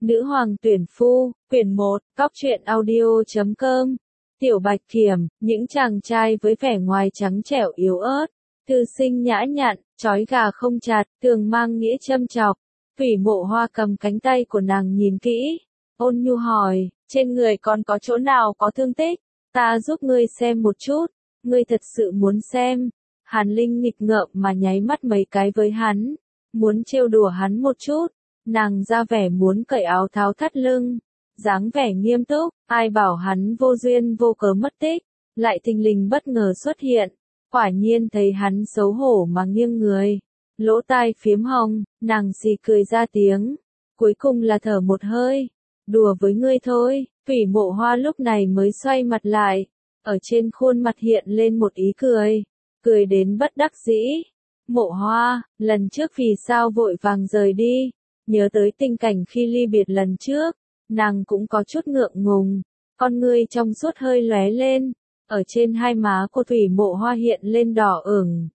Nữ hoàng tuyển phu, quyển 1, Cóc truyện audio.com. Tiểu Bạch Kiểm, những chàng trai với vẻ ngoài trắng trẻo yếu ớt, thư sinh nhã nhặn, trói gà không chặt, thường mang nghĩa châm chọc. Thủy Mộ Hoa cầm cánh tay của nàng nhìn kỹ, ôn nhu hỏi, trên người con có chỗ nào có thương tích, ta giúp ngươi xem một chút, ngươi thật sự muốn xem. Hàn Linh nghịch ngợm mà nháy mắt mấy cái với hắn, muốn trêu đùa hắn một chút. Nàng ra vẻ muốn cởi áo tháo thắt lưng, dáng vẻ nghiêm túc, ai bảo hắn vô duyên vô cớ mất tích, lại thình lình bất ngờ xuất hiện, quả nhiên thấy hắn xấu hổ mà nghiêng người, lỗ tai phiếm hồng, nàng xì cười ra tiếng, cuối cùng là thở một hơi, đùa với ngươi thôi. Thủy Mộ Hoa lúc này mới xoay mặt lại, ở trên khuôn mặt hiện lên một ý cười, cười đến bất đắc dĩ. Mộ Hoa, lần trước vì sao vội vàng rời đi? Nhớ tới tình cảnh khi ly biệt lần trước, nàng cũng có chút ngượng ngùng, con ngươi trong suốt hơi lóe lên, ở trên hai má của Thủy Mộ Hoa hiện lên đỏ ửng.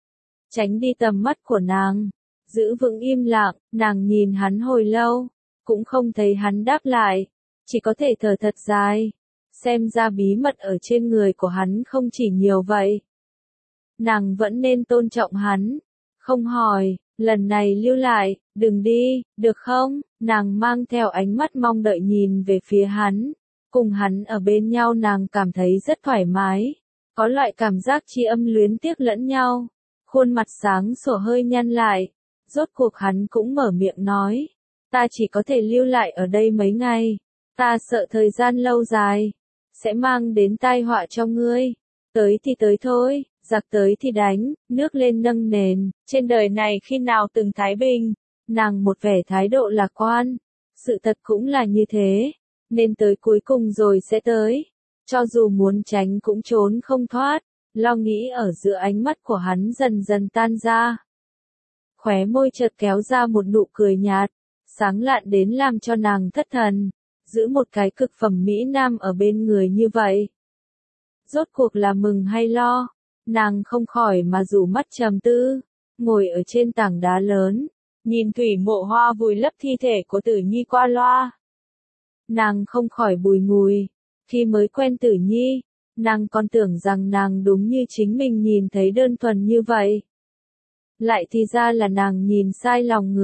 Tránh đi tầm mắt của nàng, giữ vững im lặng, nàng nhìn hắn hồi lâu, cũng không thấy hắn đáp lại, chỉ có thể thở thật dài, xem ra bí mật ở trên người của hắn không chỉ nhiều vậy. Nàng vẫn nên tôn trọng hắn, không hỏi. Lần này lưu lại, đừng đi, được không? Nàng mang theo ánh mắt mong đợi nhìn về phía hắn. Cùng hắn ở bên nhau nàng cảm thấy rất thoải mái. Có loại cảm giác tri âm luyến tiếc lẫn nhau. Khuôn mặt sáng sủa hơi nhăn lại. Rốt cuộc hắn cũng mở miệng nói. Ta chỉ có thể lưu lại ở đây mấy ngày. Ta sợ thời gian lâu dài sẽ mang đến tai họa cho ngươi. Tới thì tới thôi. Giặc tới thì đánh, nước lên nâng nền, trên đời này khi nào từng thái bình, nàng một vẻ thái độ lạc quan, sự thật cũng là như thế, nên tới cuối cùng rồi sẽ tới, cho dù muốn tránh cũng trốn không thoát, lo nghĩ ở giữa ánh mắt của hắn dần dần tan ra. Khóe môi chợt kéo ra một nụ cười nhạt, sáng lạn đến làm cho nàng thất thần, giữ một cái cực phẩm mỹ nam ở bên người như vậy. Rốt cuộc là mừng hay lo? Nàng không khỏi mà rủ mắt trầm tư, ngồi ở trên tảng đá lớn, nhìn Thủy Mộ Hoa vùi lấp thi thể của Tử Nhi qua loa. Nàng không khỏi bùi ngùi, khi mới quen Tử Nhi, nàng còn tưởng rằng nàng đúng như chính mình nhìn thấy đơn thuần như vậy. Lại thì ra là nàng nhìn sai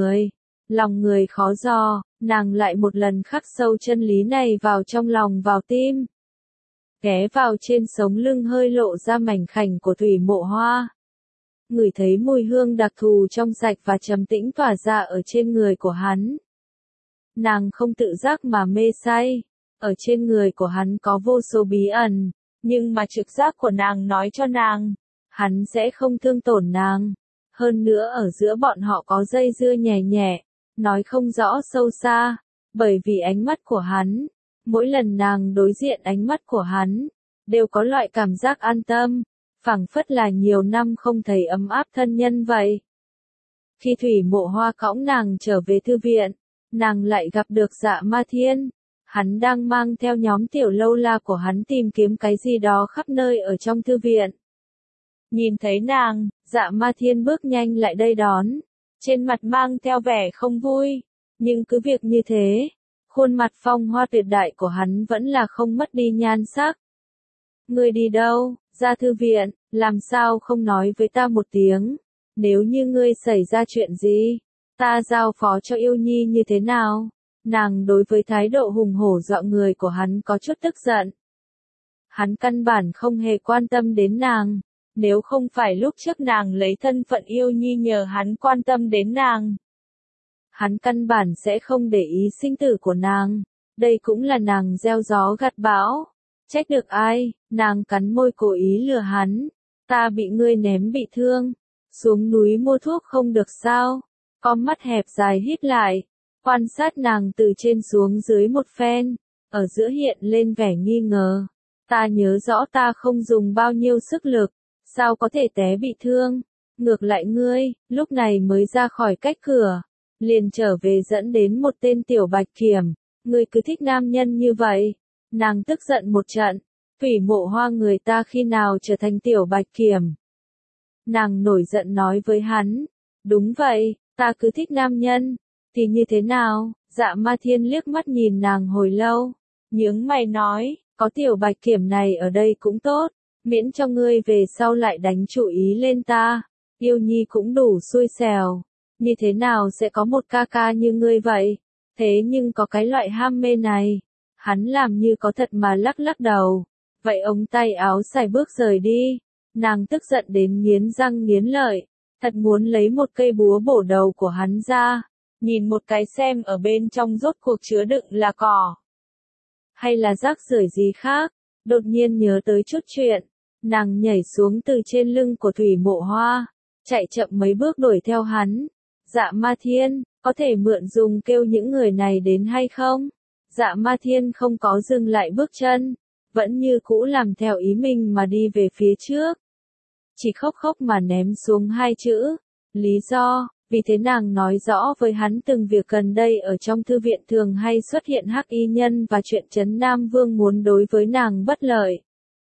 lòng người khó dò, nàng lại một lần khắc sâu chân lý này vào trong lòng vào tim. Ghé vào trên sống lưng hơi lộ ra mảnh khảnh của Thủy Mộ Hoa. Ngửi thấy mùi hương đặc thù trong sạch và trầm tĩnh tỏa ra ở trên người của hắn. Nàng không tự giác mà mê say, ở trên người của hắn có vô số bí ẩn, nhưng mà trực giác của nàng nói cho nàng, hắn sẽ không thương tổn nàng. Hơn nữa ở giữa bọn họ có dây dưa nhẹ nhẹ, nói không rõ sâu xa, bởi vì ánh mắt của hắn. Mỗi lần nàng đối diện ánh mắt của hắn, đều có loại cảm giác an tâm, phảng phất là nhiều năm không thấy ấm áp thân nhân vậy. Khi Thủy Mộ Hoa cõng nàng trở về thư viện, nàng lại gặp được Dạ Ma Thiên. Hắn đang mang theo nhóm tiểu lâu la của hắn tìm kiếm cái gì đó khắp nơi ở trong thư viện. Nhìn thấy nàng, Dạ Ma Thiên bước nhanh lại đây đón, trên mặt mang theo vẻ không vui, nhưng cứ việc như thế. Khuôn mặt phong hoa tuyệt đại của hắn vẫn là không mất đi nhan sắc. Ngươi đi đâu? Ra thư viện, làm sao không nói với ta một tiếng? Nếu như ngươi xảy ra chuyện gì, ta giao phó cho Yêu Nhi như thế nào? Nàng đối với thái độ hùng hổ dọa người của hắn có chút tức giận. Hắn căn bản không hề quan tâm đến nàng, nếu không phải lúc trước nàng lấy thân phận Yêu Nhi nhờ hắn quan tâm đến nàng. Hắn căn bản sẽ không để ý sinh tử của nàng, đây cũng là nàng gieo gió gặt bão. Trách được ai? Nàng cắn môi cố ý lừa hắn. Ta bị ngươi ném bị thương, xuống núi mua thuốc không được sao? Con mắt hẹp dài híp lại, quan sát nàng từ trên xuống dưới một phen, ở giữa hiện lên vẻ nghi ngờ. Ta nhớ rõ ta không dùng bao nhiêu sức lực, sao có thể té bị thương? Ngược lại ngươi, lúc này mới ra khỏi cách cửa, liền trở về dẫn đến một tên Tiểu Bạch Kiểm, ngươi cứ thích nam nhân như vậy. Nàng tức giận một trận, Thủy Mộ Hoa người ta khi nào trở thành Tiểu Bạch Kiểm. Nàng nổi giận nói với hắn, đúng vậy, ta cứ thích nam nhân, thì như thế nào? Dạ Ma Thiên liếc mắt nhìn nàng hồi lâu, nhướng mày nói, có tiểu bạch kiểm này ở đây cũng tốt, miễn cho ngươi về sau lại đánh chủ ý lên ta. Yêu Nhi cũng đủ xui xẻo, như thế nào sẽ có một ca ca như ngươi vậy? Thế nhưng có cái loại ham mê này. Hắn làm như có thật mà lắc lắc đầu. Vậy ông tay áo xài bước rời đi. Nàng tức giận đến nghiến răng nghiến lợi, thật muốn lấy một cây búa bổ đầu của hắn ra, nhìn một cái xem ở bên trong rốt cuộc chứa đựng là cỏ hay là rác rưởi gì khác. Đột nhiên nhớ tới chút chuyện, nàng nhảy xuống từ trên lưng của Thủy Mộ Hoa, chạy chậm mấy bước đuổi theo hắn. Dạ Ma Thiên, có thể mượn dùng kêu những người này đến hay không? Dạ Ma Thiên không có dừng lại bước chân, vẫn như cũ làm theo ý mình mà đi về phía trước. Chỉ khóc khóc mà ném xuống hai chữ, lý do, vì thế nàng nói rõ với hắn từng việc gần đây ở trong thư viện thường hay xuất hiện hắc y nhân và chuyện Trấn Nam Vương muốn đối với nàng bất lợi.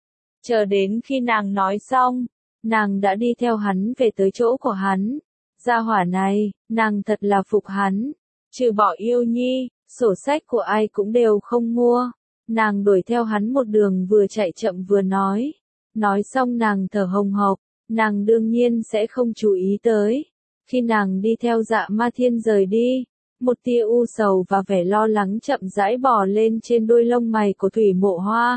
Chờ đến khi nàng nói xong, nàng đã đi theo hắn về tới chỗ của hắn. Gia hỏa này, nàng thật là phục hắn. Trừ bỏ Yêu Nhi, sổ sách của ai cũng đều không mua. Nàng đuổi theo hắn một đường vừa chạy chậm vừa nói. Nói xong nàng thở hồng hộc, nàng đương nhiên sẽ không chú ý tới. Khi nàng đi theo Dạ Ma Thiên rời đi, một tia u sầu và vẻ lo lắng chậm rãi bò lên trên đôi lông mày của Thủy Mộ Hoa.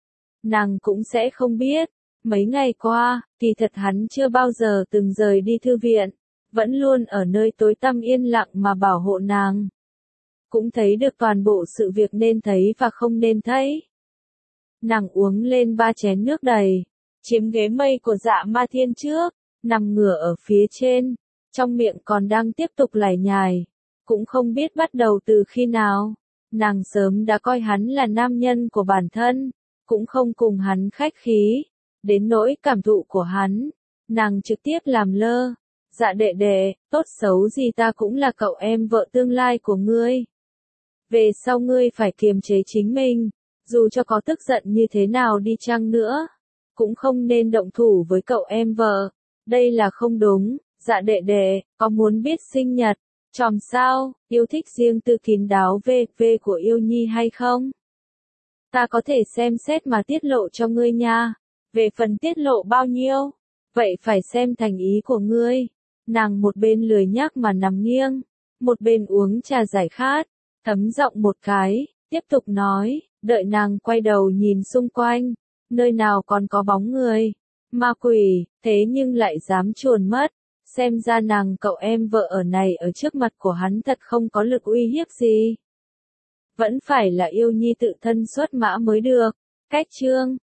Nàng cũng sẽ không biết, mấy ngày qua, kỳ thật hắn chưa bao giờ từng rời đi thư viện, vẫn luôn ở nơi tối tăm yên lặng mà bảo hộ nàng. Cũng thấy được toàn bộ sự việc nên thấy và không nên thấy. Nàng uống lên 3 chén nước đầy, chiếm ghế mây của Dạ Ma Thiên trước, nằm ngửa ở phía trên, trong miệng còn đang tiếp tục lải nhải, cũng không biết bắt đầu từ khi nào. Nàng sớm đã coi hắn là nam nhân của bản thân, cũng không cùng hắn khách khí, đến nỗi cảm thụ của hắn, nàng trực tiếp làm lơ. Dạ đệ đệ, tốt xấu gì ta cũng là cậu em vợ tương lai của ngươi. Về sau ngươi phải kiềm chế chính mình, dù cho có tức giận như thế nào đi chăng nữa, cũng không nên động thủ với cậu em vợ, đây là không đúng. Dạ đệ đệ, có muốn biết sinh nhật, tròm sao, yêu thích riêng tư kín đáo về của Yêu Nhi hay không? Ta có thể xem xét mà tiết lộ cho ngươi nha. Về phần tiết lộ bao nhiêu, vậy phải xem thành ý của ngươi. Nàng một bên lười nhác mà nằm nghiêng, một bên uống trà giải khát, thấm giọng một cái, tiếp tục nói, đợi nàng quay đầu nhìn xung quanh, nơi nào còn có bóng người, ma quỷ, thế nhưng lại dám chuồn mất. Xem ra nàng cậu em vợ ở này ở trước mặt của hắn thật không có lực uy hiếp gì. Vẫn phải là Yêu Nhi tự thân xuất mã mới được. Cách chương